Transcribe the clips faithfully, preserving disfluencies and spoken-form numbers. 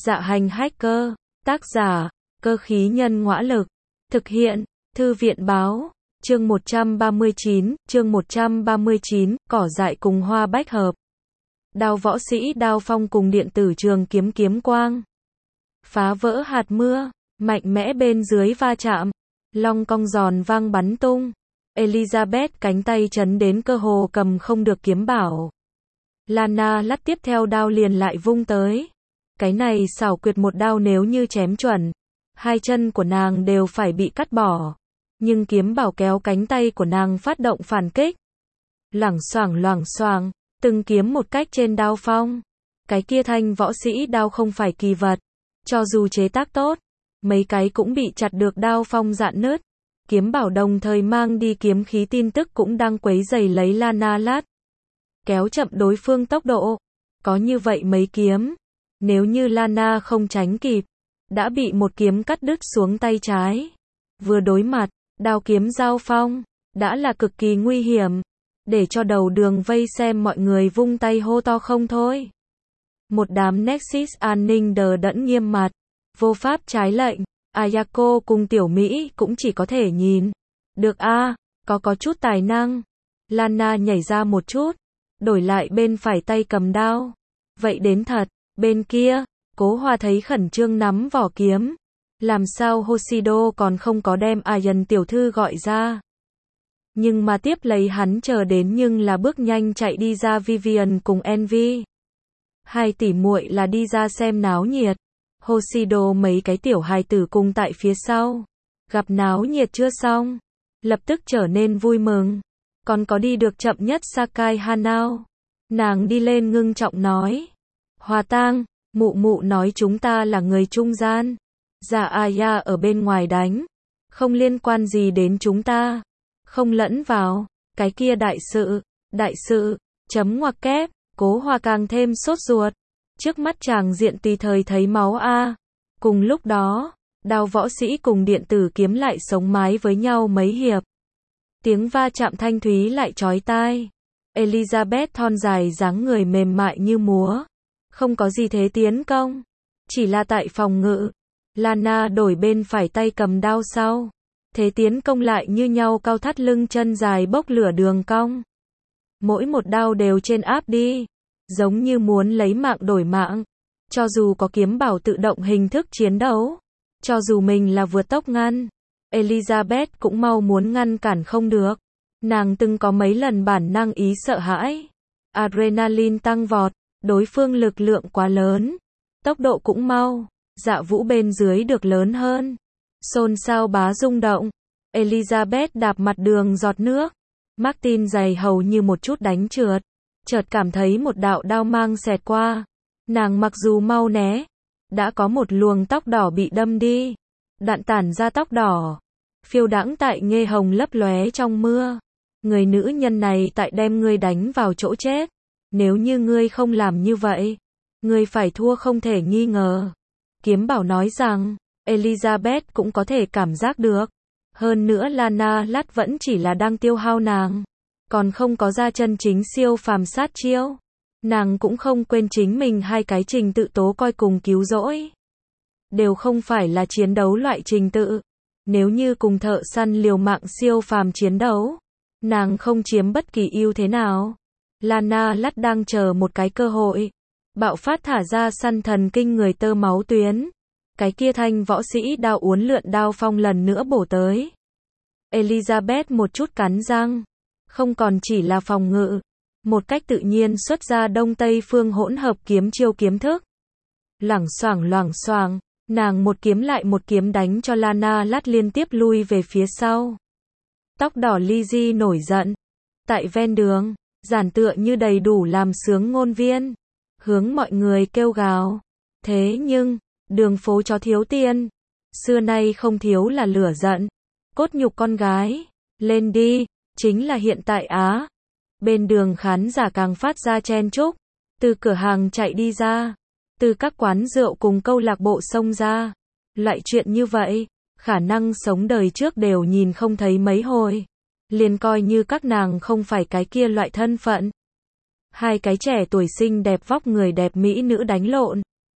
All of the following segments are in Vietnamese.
Dạ hành hacker, tác giả, cơ khí nhân ngõa lực, thực hiện, thư viện báo, chương một trăm ba mươi chín, chương một trăm ba mươi chín, cỏ dại cùng hoa bách hợp. Đao võ sĩ đao phong cùng điện tử trường kiếm kiếm quang. Phá vỡ hạt mưa, mạnh mẽ bên dưới va chạm, long cong giòn vang bắn tung. Elizabeth cánh tay chấn đến cơ hồ cầm không được kiếm bảo. Lana lắt tiếp theo đao liền lại vung tới. Cái này xảo quyệt một đao nếu như chém chuẩn, hai chân của nàng đều phải bị cắt bỏ. Nhưng kiếm bảo kéo cánh tay của nàng phát động phản kích. Loảng xoảng loảng xoảng, từng kiếm một cách trên đao phong. Cái kia thanh võ sĩ đao không phải kỳ vật. Cho dù chế tác tốt, mấy cái cũng bị chặt được đao phong rạn nứt. Kiếm bảo đồng thời mang đi kiếm khí tin tức cũng đang quấy rầy lấy Lana lát. Kéo chậm đối phương tốc độ. Có như vậy mấy kiếm. Nếu như Lana không tránh kịp, đã bị một kiếm cắt đứt xuống tay trái. Vừa đối mặt, đao kiếm giao phong, đã là cực kỳ nguy hiểm. Để cho đầu đường vây xem mọi người vung tay hô to không thôi. Một đám Nexus an ninh đờ đẫn nghiêm mặt, vô pháp trái lệnh. Ayako cùng tiểu Mỹ cũng chỉ có thể nhìn. Được a, à, có có chút tài năng. Lana nhảy ra một chút, đổi lại bên phải tay cầm đao. Vậy đến thật, bên kia, Cố Hoa thấy khẩn trương nắm vỏ kiếm. Làm sao Hoshido còn không có đem Ayan tiểu thư gọi ra. Nhưng mà tiếp lấy hắn chờ đến nhưng là bước nhanh chạy đi ra Vivian cùng Envy. Hai tỷ muội là đi ra xem náo nhiệt. Hoshido mấy cái tiểu hài tử cùng tại phía sau. Gặp náo nhiệt chưa xong, lập tức trở nên vui mừng. Còn có đi được chậm nhất Sakai Hanao. Nàng đi lên ngưng trọng nói. Hòa tang, mụ mụ nói chúng ta là người trung gian. Dạ Aya ở bên ngoài đánh. Không liên quan gì đến chúng ta. Không lẫn vào. Cái kia đại sự, đại sự, chấm ngoặc kép. Cố Hoa càng thêm sốt ruột. Trước mắt chàng diện tùy thời thấy máu a. Cùng lúc đó, đao võ sĩ cùng điện tử kiếm lại sống mái với nhau mấy hiệp. Tiếng va chạm thanh thúy lại chói tai. Elizabeth thon dài dáng người mềm mại như múa. Không có gì thế tiến công. Chỉ là tại phòng ngự. Lana đổi bên phải tay cầm đao sau. Thế tiến công lại như nhau cao thắt lưng chân dài bốc lửa đường cong. Mỗi một đao đều trên áp đi. Giống như muốn lấy mạng đổi mạng. Cho dù có kiếm bảo tự động hình thức chiến đấu. Cho dù mình là vượt tốc ngăn. Elizabeth cũng mau muốn ngăn cản không được. Nàng từng có mấy lần bản năng ý sợ hãi. Adrenaline tăng vọt. Đối phương lực lượng quá lớn. Tốc độ cũng mau. Dạ vũ bên dưới được lớn hơn. Xôn xao bá rung động. Elizabeth đạp mặt đường giọt nước. Martin giày hầu như một chút đánh trượt. Chợt cảm thấy một đạo đao mang xẹt qua. Nàng mặc dù mau né. Đã có một luồng tóc đỏ bị đâm đi. Đạn tản ra tóc đỏ. Phiêu đãng tại nghê hồng lấp lóe trong mưa. Người nữ nhân này tại đem ngươi đánh vào chỗ chết. Nếu như ngươi không làm như vậy, ngươi phải thua không thể nghi ngờ. Kiếm bảo nói rằng, Elizabeth cũng có thể cảm giác được. Hơn nữa Lana lát vẫn chỉ là đang tiêu hao nàng. Còn không có ra chân chính siêu phàm sát chiêu. Nàng cũng không quên chính mình hai cái trình tự tố coi cùng cứu rỗi. Đều không phải là chiến đấu loại trình tự. Nếu như cùng thợ săn liều mạng siêu phàm chiến đấu, nàng không chiếm bất kỳ ưu thế nào. Lana lát đang chờ một cái cơ hội. Bạo phát thả ra săn thần kinh người tơ máu tuyến. Cái kia thanh võ sĩ đao uốn lượn đao phong lần nữa bổ tới. Elizabeth một chút cắn răng. Không còn chỉ là phòng ngự. Một cách tự nhiên xuất ra đông tây phương hỗn hợp kiếm chiêu kiếm thức. Loảng xoảng loảng xoảng. Nàng một kiếm lại một kiếm đánh cho Lana lát liên tiếp lui về phía sau. Tóc đỏ Lizzie nổi giận. Tại ven đường, giản tựa như đầy đủ làm sướng ngôn viên. Hướng mọi người kêu gào. Thế nhưng, đường phố chó thiếu tiền. Xưa nay không thiếu là lửa giận. Cốt nhục con gái. Lên đi. Chính là hiện tại á. Bên đường khán giả càng phát ra chen chúc. Từ cửa hàng chạy đi ra. Từ các quán rượu cùng câu lạc bộ xông ra. Loại chuyện như vậy, khả năng sống đời trước đều nhìn không thấy mấy hồi. Liền coi như các nàng không phải cái kia loại thân phận. Hai cái trẻ tuổi xinh đẹp vóc người đẹp mỹ nữ đánh lộn.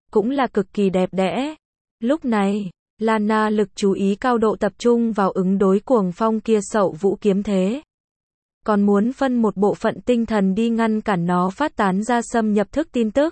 cũng là cực kỳ đẹp đẽ. Lúc này, Lana lực chú ý cao độ tập trung vào ứng đối cuồng phong kia Sậu Vũ kiếm thế. Còn muốn phân một bộ phận tinh thần đi ngăn cản nó phát tán ra xâm nhập thức tin tức.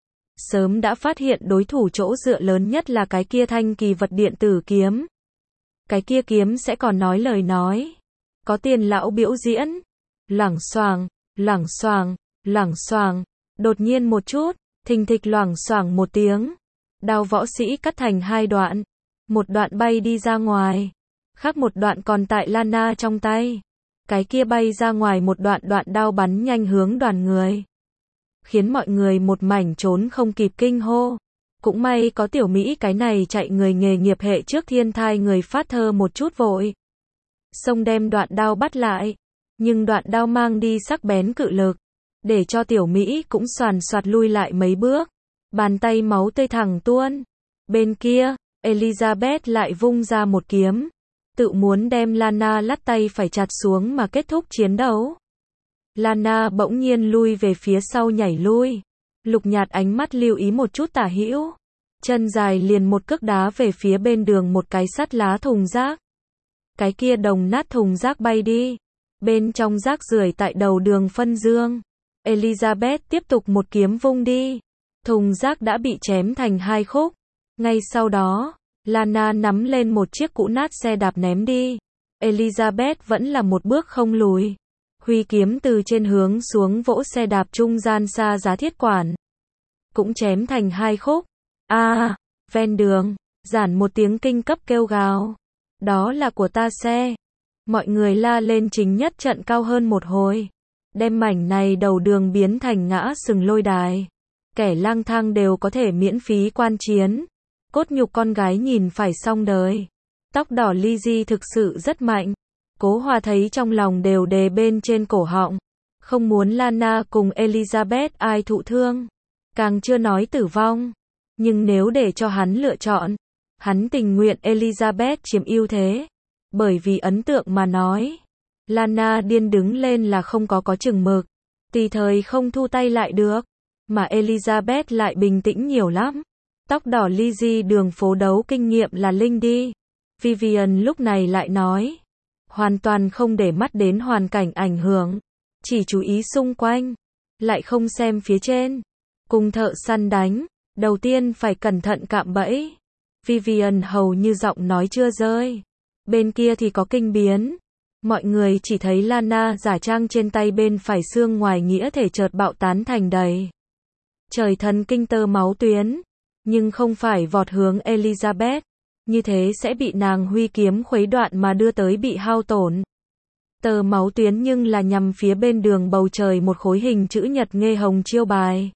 Sớm đã phát hiện đối thủ chỗ dựa lớn nhất là cái kia thanh kỳ vật điện tử kiếm. Cái kia kiếm sẽ còn nói lời nói. Có tiền lão biểu diễn. Loảng xoảng, loảng xoảng, loảng xoảng. Đột nhiên một chút, thình thịch loảng xoảng một tiếng. Đao võ sĩ cắt thành hai đoạn. Một đoạn bay đi ra ngoài. Khác một đoạn còn tại Lana trong tay. Cái kia bay ra ngoài một đoạn đoạn đao bắn nhanh hướng đoàn người. Khiến mọi người một mảnh trốn không kịp kinh hô. Cũng may có tiểu Mỹ cái này chạy người nghề nghiệp hệ trước thiên thai người phát thơ một chút vội. Xông đem đoạn đao bắt lại. Nhưng đoạn đao mang đi sắc bén cự lực. Để cho tiểu Mỹ cũng xoàn xoạt lui lại mấy bước. Bàn tay máu tươi thẳng tuôn. Bên kia, Elizabeth lại vung ra một kiếm. Tự muốn đem Lana lắt tay phải chặt xuống mà kết thúc chiến đấu. Lana bỗng nhiên lui về phía sau nhảy lui. Lục Nhạt ánh mắt lưu ý một chút tả hữu. Chân dài liền một cước đá về phía bên đường một cái sắt lá thùng rác. Cái kia đồng nát thùng rác bay đi. Bên trong rác rưởi tại đầu đường phân dương. Elizabeth tiếp tục một kiếm vung đi. Thùng rác đã bị chém thành hai khúc. Ngay sau đó, Lana nắm lên một chiếc cũ nát xe đạp ném đi. Elizabeth vẫn là một bước không lùi. Huy kiếm từ trên hướng xuống vỗ xe đạp trung gian xa giá thiết quản. Cũng chém thành hai khúc. A, à, ven đường, giản một tiếng kinh cấp kêu gào. Đó là của ta xe. Mọi người la lên chính nhất trận cao hơn một hồi. Đem mảnh này đầu đường biến thành ngã sừng lôi đài. Kẻ lang thang đều có thể miễn phí quan chiến. Cốt nhục con gái nhìn phải xong đời. Tóc đỏ Lizzie thực sự rất mạnh. Cố Hòa thấy trong lòng đều đề bên trên cổ họng. Không muốn Lana cùng Elizabeth ai thụ thương. Càng chưa nói tử vong. Nhưng nếu để cho hắn lựa chọn, hắn tình nguyện Elizabeth chiếm ưu thế. Bởi vì ấn tượng mà nói. Lana điên đứng lên là không có có chừng mực. Tùy thời không thu tay lại được. Mà Elizabeth lại bình tĩnh nhiều lắm. Tóc đỏ Lizzie đường phố đấu kinh nghiệm là linh đi. Vivian lúc này lại nói. Hoàn toàn không để mắt đến hoàn cảnh ảnh hưởng. Chỉ chú ý xung quanh. Lại không xem phía trên. Cùng thợ săn đánh. Đầu tiên phải cẩn thận cạm bẫy. Vivian hầu như giọng nói chưa rơi. Bên kia thì có kinh biến. Mọi người chỉ thấy Lana giả trang trên tay bên phải xương ngoài nghĩa thể chợt bạo tán thành đầy. Trời thần kinh tơ máu tuyến. Nhưng không phải vọt hướng Elizabeth. Như thế sẽ bị nàng huy kiếm khuấy đoạn mà đưa tới bị hao tổn. Tờ máu tuyến nhưng là nhằm phía bên đường bầu trời một khối hình chữ nhật nghe hồng chiêu bài.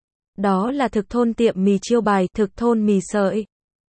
Đó là thực thôn tiệm mì chiêu bài thực thôn mì sợi.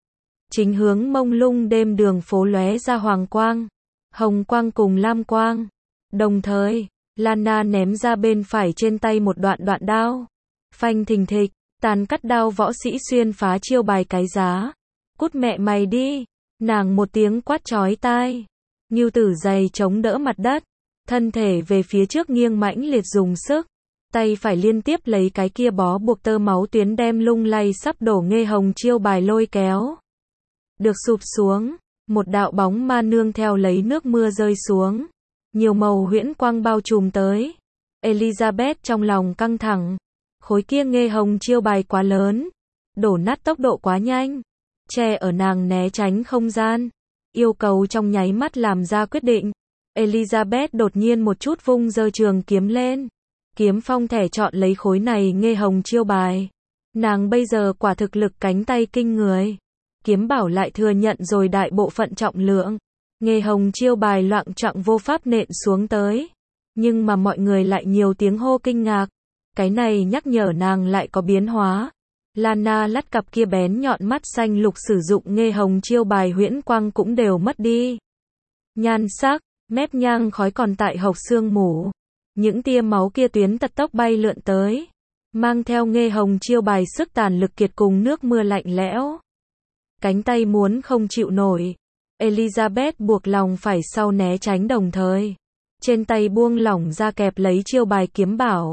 Chính hướng mông lung đêm đường phố lóe ra hoàng quang, hồng quang cùng lam quang. Đồng thời, Lana ném ra bên phải trên tay một đoạn đoạn đao. Phanh thình thịch, tàn cắt đao võ sĩ xuyên phá chiêu bài cái giá. Cút mẹ mày đi, nàng một tiếng quát chói tai. Ngưu Tử giày chống đỡ mặt đất, thân thể về phía trước nghiêng mãnh liệt dùng sức. Tay phải liên tiếp lấy cái kia bó buộc tơ máu tuyến đem lung lay sắp đổ nghe hồng chiêu bài lôi kéo. Được sụp xuống, một đạo bóng ma nương theo lấy nước mưa rơi xuống. Nhiều màu huyễn quang bao trùm tới. Elizabeth trong lòng căng thẳng. Khối kia nghe hồng chiêu bài quá lớn. Đổ nát tốc độ quá nhanh. Che ở nàng né tránh không gian. Yêu cầu trong nháy mắt làm ra quyết định. Elizabeth đột nhiên một chút vung giơ trường kiếm lên. Kiếm phong thẻ chọn lấy khối này nghe hồng chiêu bài. Nàng bây giờ quả thực lực cánh tay kinh người. Kiếm bảo lại thừa nhận rồi đại bộ phận trọng lượng. Nghe hồng chiêu bài loạng choạng vô pháp nện xuống tới. Nhưng mà mọi người lại nhiều tiếng hô kinh ngạc. Cái này nhắc nhở nàng lại có biến hóa. Lana lắt cặp kia bén nhọn mắt xanh lục sử dụng nghe hồng chiêu bài huyễn quang cũng đều mất đi. Nhan sắc, mép nhang khói còn tại hộc xương mủ. Những tia máu kia tuyến tật tốc bay lượn tới. Mang theo nghe hồng chiêu bài sức tàn lực kiệt cùng nước mưa lạnh lẽo. Cánh tay muốn không chịu nổi. Elizabeth buộc lòng phải sau né tránh đồng thời. Trên tay buông lỏng ra kẹp lấy chiêu bài kiếm bảo.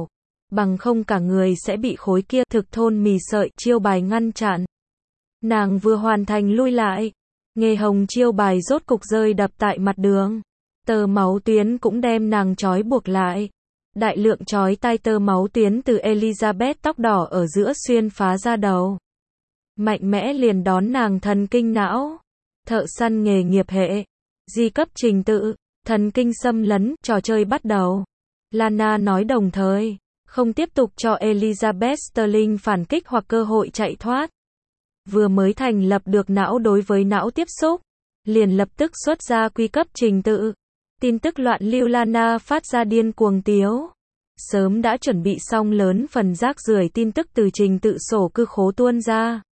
bằng không cả người sẽ bị khối kia thực thôn mì sợi chiêu bài ngăn chặn. Nàng vừa hoàn thành lui lại, nghề hồng chiêu bài rốt cục rơi đập tại mặt đường. Tơ máu tuyến cũng đem nàng trói buộc lại. Đại lượng trói tay tơ máu tuyến từ Elizabeth tóc đỏ ở giữa xuyên phá ra đầu. Mạnh mẽ liền đón nàng thần kinh não. Thợ săn nghề nghiệp hệ. Di cấp trình tự. Thần kinh xâm lấn, trò chơi bắt đầu. Lana nói đồng thời, không tiếp tục cho Elizabeth Sterling phản kích hoặc cơ hội chạy thoát. Vừa mới thành lập được não đối với não tiếp xúc, liền lập tức xuất ra quy cấp trình tự. Tin tức loạn lưu Lana phát ra điên cuồng tiếu. Sớm đã chuẩn bị xong lớn phần rác rưởi tin tức từ trình tự sổ cư khố tuôn ra.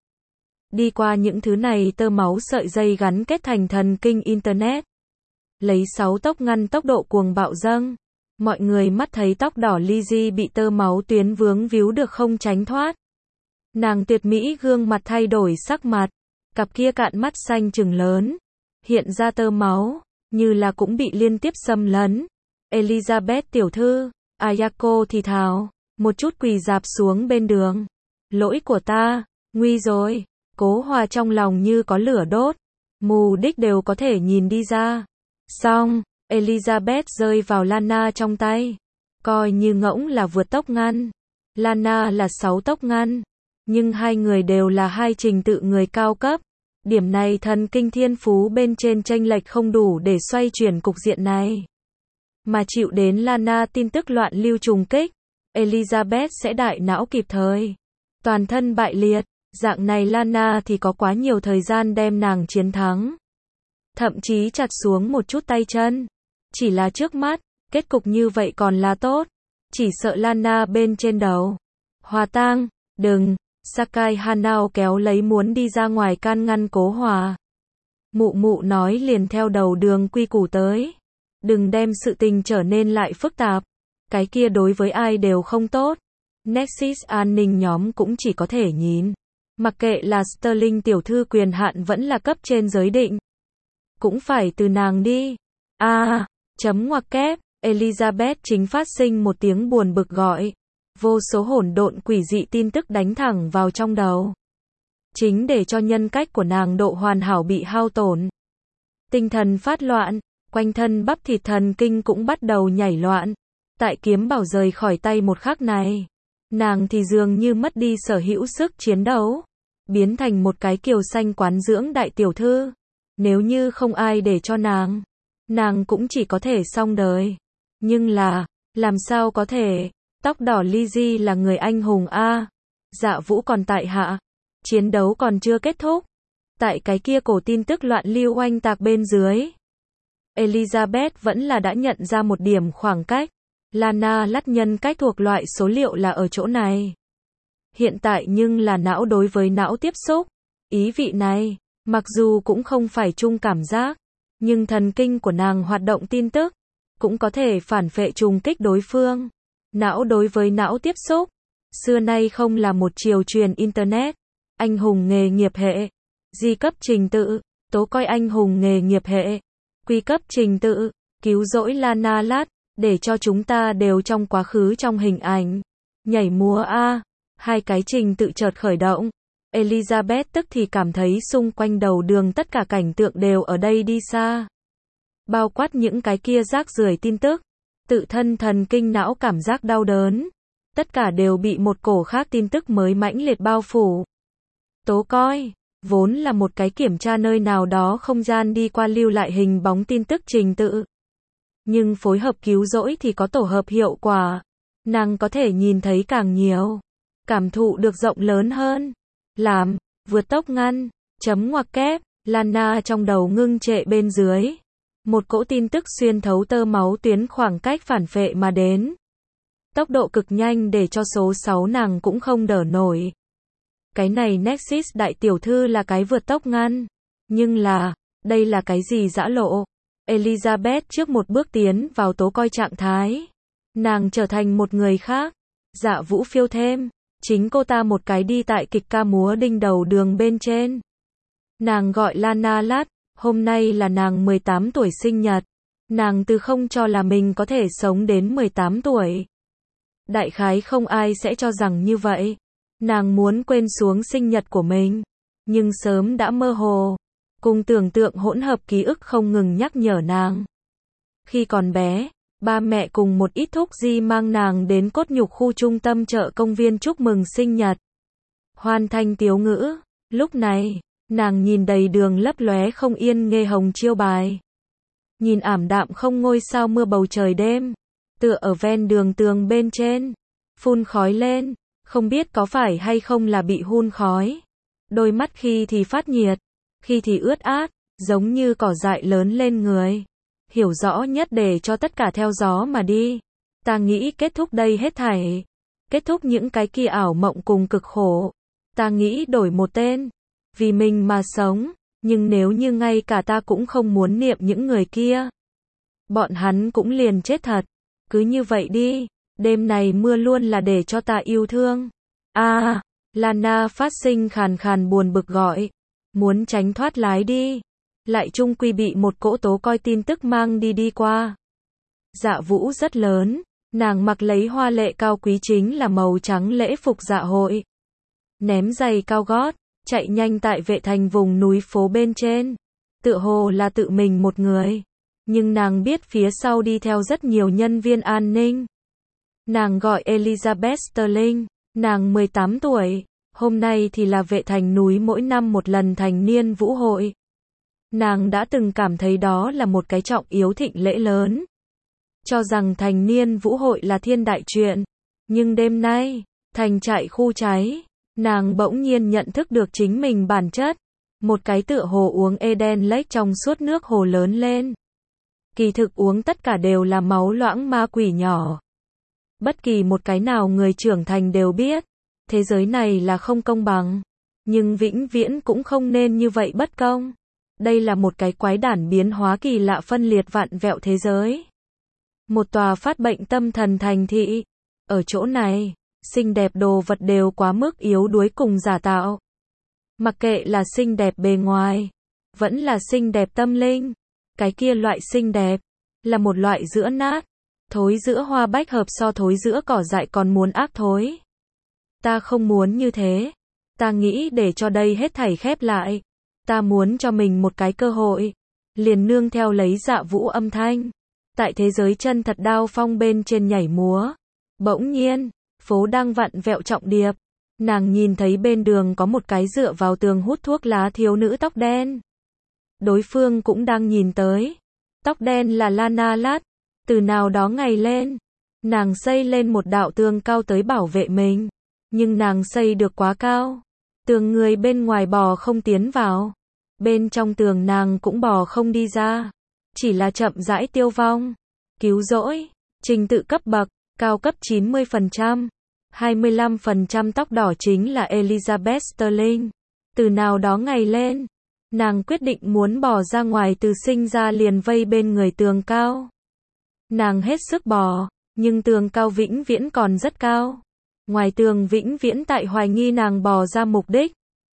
Đi qua những thứ này tơ máu sợi dây gắn kết thành thần kinh Internet. Lấy sáu tốc ngăn tốc độ cuồng bạo dâng. Mọi người mắt thấy tóc đỏ Lizzie bị tơ máu tuyến vướng víu được không tránh thoát. Nàng tuyệt mỹ gương mặt thay đổi sắc mặt. Cặp kia cạn mắt xanh trừng lớn. Hiện ra tơ máu. Như là cũng bị liên tiếp xâm lấn. Elizabeth tiểu thư, Ayako thì thào, một chút quỳ dạp xuống bên đường. Lỗi của ta, nguy rồi. Cố Hòa trong lòng như có lửa đốt. Mù đích đều có thể nhìn đi ra. Xong, Elizabeth rơi vào Lana trong tay. Coi như ngỗng là vượt tốc ngăn. Lana là sáu tốc ngăn. Nhưng hai người đều là hai trình tự người cao cấp. Điểm này thần kinh thiên phú bên trên chênh lệch không đủ để xoay chuyển cục diện này. Mà chịu đến Lana tin tức loạn lưu trùng kích, Elizabeth sẽ đại não kịp thời. Toàn thân bại liệt, dạng này Lana thì có quá nhiều thời gian đem nàng chiến thắng. Thậm chí chặt xuống một chút tay chân. Chỉ là trước mắt, kết cục như vậy còn là tốt. Chỉ sợ Lana bên trên đầu. Hòa tang, đừng. Sakai Hanao kéo lấy muốn đi ra ngoài can ngăn Cố Hòa. Mụ mụ nói liền theo đầu đường quy củ tới. Đừng đem sự tình trở nên lại phức tạp. Cái kia đối với ai đều không tốt. Nexus an ninh nhóm cũng chỉ có thể nhìn. Mặc kệ là Sterling tiểu thư quyền hạn vẫn là cấp trên giới định. Cũng phải từ nàng đi. À, chấm ngoặc kép, Elizabeth chính phát sinh một tiếng buồn bực gọi. Vô số hỗn độn quỷ dị tin tức đánh thẳng vào trong đầu. Chính để cho nhân cách của nàng độ hoàn hảo bị hao tổn. Tinh thần phát loạn, quanh thân bắp thịt thần kinh cũng bắt đầu nhảy loạn. Tại kiếm bảo rời khỏi tay một khắc này, nàng thì dường như mất đi sở hữu sức chiến đấu. Biến thành một cái kiều xanh quán dưỡng đại tiểu thư. Nếu như không ai để cho nàng, nàng cũng chỉ có thể xong đời. Nhưng là, làm sao có thể? Tóc đỏ Lizzie là người anh hùng a. Dạ Vũ còn tại hạ. Chiến đấu còn chưa kết thúc. Tại cái kia cổ tin tức loạn lưu oanh tạc bên dưới. Elizabeth vẫn là đã nhận ra một điểm khoảng cách. Lana lắt nhân cách thuộc loại số liệu là ở chỗ này. Hiện tại nhưng là não đối với não tiếp xúc. Ý vị này, mặc dù cũng không phải chung cảm giác, nhưng thần kinh của nàng hoạt động tin tức, cũng có thể phản phệ trùng kích đối phương. Não đối với não tiếp xúc, xưa nay không là một chiều truyền Internet. Anh hùng nghề nghiệp hệ, di cấp trình tự, tố coi anh hùng nghề nghiệp hệ, quy cấp trình tự, cứu rỗi Lana lát, để cho chúng ta đều trong quá khứ trong hình ảnh. Nhảy múa a, hai cái trình tự chợt khởi động. Elizabeth tức thì cảm thấy xung quanh đầu đường tất cả cảnh tượng đều ở đây đi xa. Bao quát những cái kia rác rưởi tin tức. Tự thân thần kinh não cảm giác đau đớn. Tất cả đều bị một cổ khác tin tức mới mãnh liệt bao phủ. Tố coi, vốn là một cái kiểm tra nơi nào đó không gian đi qua lưu lại hình bóng tin tức trình tự. Nhưng phối hợp cứu rỗi thì có tổ hợp hiệu quả. Nàng có thể nhìn thấy càng nhiều. Cảm thụ được rộng lớn hơn. Làm, vượt tốc ngăn, chấm ngoặc kép, Lana trong đầu ngưng trệ bên dưới. Một cỗ tin tức xuyên thấu tơ máu tuyến khoảng cách phản phệ mà đến. Tốc độ cực nhanh để cho số sáu nàng cũng không đỡ nổi. Cái này Nexus đại tiểu thư là cái vượt tốc ngăn. Nhưng là, đây là cái gì dã lộ? Elizabeth trước một bước tiến vào tố coi trạng thái. Nàng trở thành một người khác. Dạ Vũ phiêu thêm. Chính cô ta một cái đi tại kịch ca múa đinh đầu đường bên trên. Nàng gọi Lana lát. Hôm nay là nàng mười tám tuổi sinh nhật. Nàng từ không cho là mình có thể sống đến mười tám tuổi. Đại khái không ai sẽ cho rằng như vậy. Nàng muốn quên xuống sinh nhật của mình, nhưng sớm đã mơ hồ. Cùng tưởng tượng hỗn hợp ký ức không ngừng nhắc nhở nàng. Khi còn bé, ba mẹ cùng một ít thúc di mang nàng đến cốt nhục khu trung tâm chợ công viên chúc mừng sinh nhật. Hoan thanh tiếu ngữ, lúc này, nàng nhìn đầy đường lấp lóe không yên nghê hồng chiêu bài. Nhìn ảm đạm không ngôi sao mưa bầu trời đêm, tựa ở ven đường tường bên trên, phun khói lên, không biết có phải hay không là bị hun khói. Đôi mắt khi thì phát nhiệt, khi thì ướt át, giống như cỏ dại lớn lên người. Hiểu rõ nhất để cho tất cả theo gió mà đi. Ta nghĩ kết thúc đây hết thảy. Kết thúc những cái kia ảo mộng cùng cực khổ. Ta nghĩ đổi một tên. Vì mình mà sống. Nhưng nếu như ngay cả ta cũng không muốn niệm những người kia, bọn hắn cũng liền chết thật. Cứ như vậy đi. Đêm này mưa luôn là để cho ta yêu thương. À, Lana phát sinh khàn khàn buồn bực gọi. Muốn tránh thoát lái đi. Lại chung quy bị một cỗ tố coi tin tức mang đi đi qua. Dạ Vũ rất lớn. Nàng mặc lấy hoa lệ cao quý chính là màu trắng lễ phục dạ hội. Ném giày cao gót, chạy nhanh tại vệ thành vùng núi phố bên trên. Tựa hồ là tự mình một người. Nhưng nàng biết phía sau đi theo rất nhiều nhân viên an ninh. Nàng gọi Elizabeth Sterling. Nàng mười tám tuổi. Hôm nay thì là vệ thành núi mỗi năm một lần thành niên vũ hội. Nàng đã từng cảm thấy đó là một cái trọng yếu thịnh lễ lớn. Cho rằng thành niên vũ hội là thiên đại chuyện. Nhưng đêm nay, thành trại khu cháy, nàng bỗng nhiên nhận thức được chính mình bản chất. Một cái tựa hồ uống Eden Lake trong suốt nước hồ lớn lên. Kỳ thực uống tất cả đều là máu loãng ma quỷ nhỏ. Bất kỳ một cái nào người trưởng thành đều biết. Thế giới này là không công bằng. Nhưng vĩnh viễn cũng không nên như vậy bất công. Đây là một cái quái đản biến hóa kỳ lạ phân liệt vạn vẹo thế giới. Một tòa phát bệnh tâm thần thành thị. Ở chỗ này, xinh đẹp đồ vật đều quá mức yếu đuối cùng giả tạo. Mặc kệ là xinh đẹp bề ngoài, vẫn là xinh đẹp tâm linh. Cái kia loại xinh đẹp, là một loại giữa nát. Thối giữa hoa bách hợp so thối giữa cỏ dại còn muốn ác thối. Ta không muốn như thế. Ta nghĩ để cho đây hết thảy khép lại. Ta muốn cho mình một cái cơ hội. Liền nương theo lấy Dạ Vũ âm thanh. Tại thế giới chân thật đao phong bên trên nhảy múa. Bỗng nhiên, phố đang vặn vẹo trọng điệp. Nàng nhìn thấy bên đường có một cái dựa vào tường hút thuốc lá thiếu nữ tóc đen. Đối phương cũng đang nhìn tới. Tóc đen là Lana Lát. Từ nào đó ngày lên, nàng xây lên một đạo tường cao tới bảo vệ mình. Nhưng nàng xây được quá cao. Tường người bên ngoài bò không tiến vào. Bên trong tường nàng cũng bò không đi ra. Chỉ là chậm rãi tiêu vong. Cứu rỗi. Trình tự cấp bậc. Cao cấp chín mươi phần trăm. hai mươi lăm phần trăm tóc đỏ chính là Elizabeth Sterling. Từ nào đó ngày lên, nàng quyết định muốn bò ra ngoài từ sinh ra liền vây bên người tường cao. Nàng hết sức bò, nhưng tường cao vĩnh viễn còn rất cao. Ngoài tường vĩnh viễn tại hoài nghi nàng bò ra mục đích.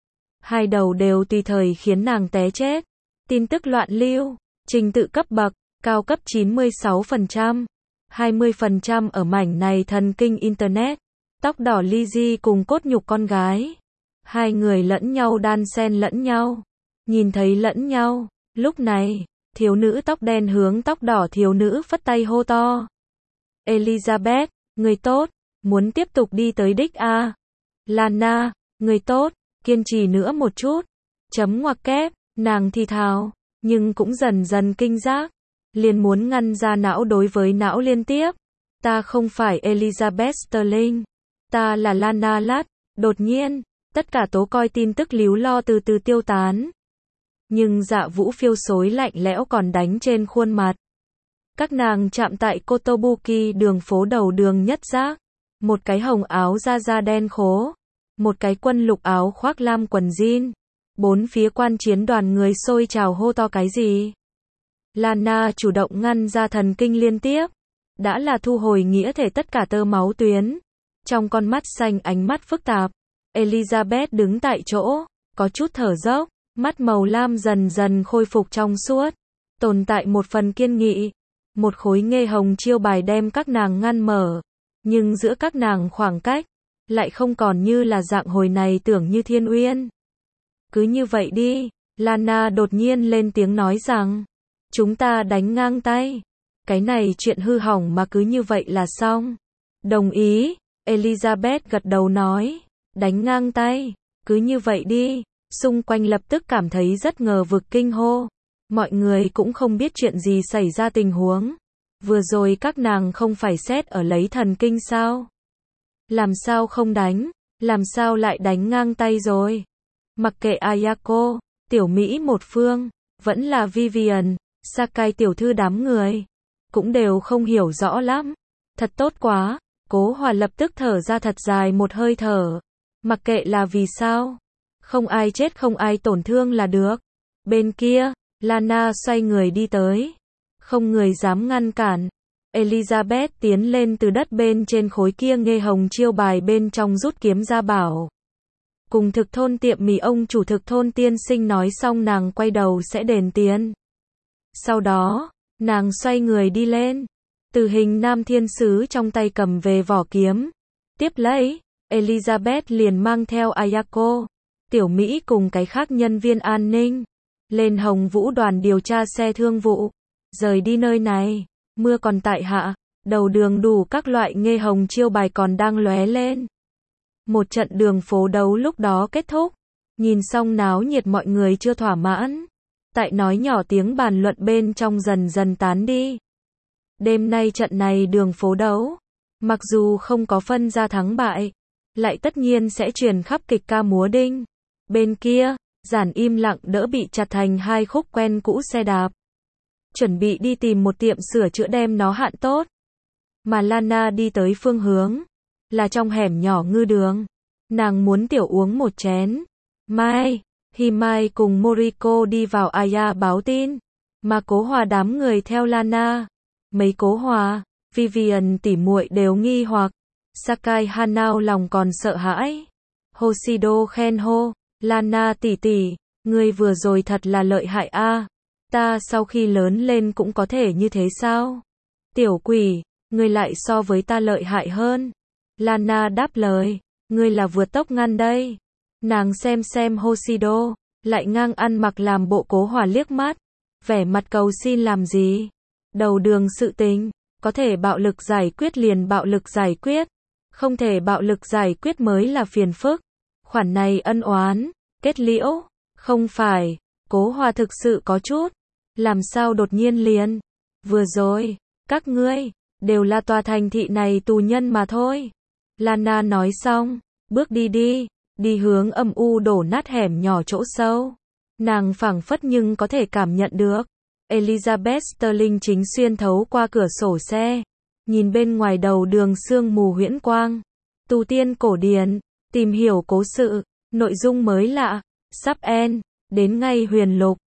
Hai đầu đều tùy thời khiến nàng té chết. Tin tức loạn lưu, trình tự cấp bậc, cao cấp chín mươi sáu phần trăm, hai mươi phần trăm ở mảnh này thần kinh Internet. Tóc đỏ Lizzie cùng cốt nhục con gái. Hai người lẫn nhau đan xen lẫn nhau. Nhìn thấy lẫn nhau, lúc này, thiếu nữ tóc đen hướng tóc đỏ thiếu nữ phất tay hô to. Elizabeth, người tốt, muốn tiếp tục đi tới đích a. Lana, người tốt, kiên trì nữa một chút. Chấm ngoặc kép, nàng thì thào, nhưng cũng dần dần kinh giác. Liền muốn ngăn ra não đối với não liên tiếp. Ta không phải Elizabeth Sterling. Ta là Lana Lát. Đột nhiên, tất cả tố coi tin tức líu lo từ từ tiêu tán. Nhưng Dạ Vũ phiêu xối lạnh lẽo còn đánh trên khuôn mặt. Các nàng chạm tại Kotobuki đường phố đầu đường nhất giác. Một cái hồng áo da da đen khố. Một cái quân lục áo khoác lam quần jean. Bốn phía quan chiến đoàn người xôi trào hô to cái gì. Lana chủ động ngăn ra thần kinh liên tiếp. Đã là thu hồi nghĩa thể tất cả tơ máu tuyến. Trong con mắt xanh ánh mắt phức tạp. Elizabeth đứng tại chỗ, có chút thở dốc. Mắt màu lam dần dần khôi phục trong suốt. Tồn tại một phần kiên nghị. Một khối nghê hồng chiêu bài đem các nàng ngăn mở. Nhưng giữa các nàng khoảng cách, lại không còn như là dạng hồi này tưởng như thiên uyên. Cứ như vậy đi, Lana đột nhiên lên tiếng nói rằng, chúng ta đánh ngang tay. Cái này chuyện hư hỏng mà cứ như vậy là xong. Đồng ý, Elizabeth gật đầu nói, đánh ngang tay, cứ như vậy đi. Xung quanh lập tức cảm thấy rất ngờ vực kinh hô. Mọi người cũng không biết chuyện gì xảy ra tình huống. Vừa rồi các nàng không phải xét ở lấy thần kinh sao? Làm sao không đánh? Làm sao lại đánh ngang tay rồi? Mặc kệ Ayako, tiểu Mỹ một phương, vẫn là Vivian, Sakai tiểu thư đám người, cũng đều không hiểu rõ lắm. Thật tốt quá, Cố Hòa lập tức thở ra thật dài một hơi thở. Mặc kệ là vì sao, không ai chết không ai tổn thương là được. Bên kia, Lana xoay người đi tới. Không người dám ngăn cản. Elizabeth tiến lên từ đất bên trên khối kia nghê hồng chiêu bài bên trong rút kiếm ra bảo. Cùng thực thôn tiệm mì ông chủ thực thôn tiên sinh nói xong nàng quay đầu sẽ đền tiền. Sau đó, nàng xoay người đi lên. Từ hình nam thiên sứ trong tay cầm về vỏ kiếm. Tiếp lấy, Elizabeth liền mang theo Ayako, tiểu Mỹ cùng cái khác nhân viên an ninh. Lên Hồng Vũ đoàn điều tra xe thương vụ. Rời đi nơi này. Mưa còn tại hạ. Đầu đường đủ các loại nghê hồng chiêu bài còn đang lóe lên. Một trận đường phố đấu lúc đó kết thúc. Nhìn xong náo nhiệt mọi người chưa thỏa mãn. Tại nói nhỏ tiếng bàn luận bên trong dần dần tán đi. Đêm nay trận này đường phố đấu. Mặc dù không có phân ra thắng bại. Lại tất nhiên sẽ truyền khắp kịch ca múa đinh. Bên kia, Giản im lặng đỡ bị chặt thành hai khúc quen cũ xe đạp. Chuẩn bị đi tìm một tiệm sửa chữa đem nó hạn tốt. Mà Lana đi tới phương hướng. Là trong hẻm nhỏ ngư đường. Nàng muốn tiểu uống một chén. Mai, Himai cùng Moriko đi vào Aya báo tin. Mà Cố Hòa đám người theo Lana. Mấy Cố Hòa, Vivian tỉ muội đều nghi hoặc. Sakai Hanao lòng còn sợ hãi. Hoshido khen hô. Lana tỷ tỷ, ngươi vừa rồi thật là lợi hại a. Ta sau khi lớn lên cũng có thể như thế sao? Tiểu quỷ, ngươi lại so với ta lợi hại hơn. Lana đáp lời, ngươi là vượt tốc ngăn đây. Nàng xem xem Hoshido, lại ngang ăn mặc làm bộ Cố Hòa liếc mắt. Vẻ mặt cầu xin làm gì? Đầu đường sự tình, có thể bạo lực giải quyết liền bạo lực giải quyết. Không thể bạo lực giải quyết mới là phiền phức. Khoản này ân oán, kết liễu, không phải, Cố Hòa thực sự có chút, làm sao đột nhiên liền, vừa rồi, các ngươi, đều là tòa thành thị này tù nhân mà thôi. Lana nói xong, bước đi đi, đi hướng âm u đổ nát hẻm nhỏ chỗ sâu. Nàng phảng phất nhưng có thể cảm nhận được. Elizabeth Sterling chính xuyên thấu qua cửa sổ xe, nhìn bên ngoài đầu đường sương mù huyễn quang. Tu tiên cổ điển, tìm hiểu cố sự, nội dung mới lạ, sắp end, đến ngay huyền lục.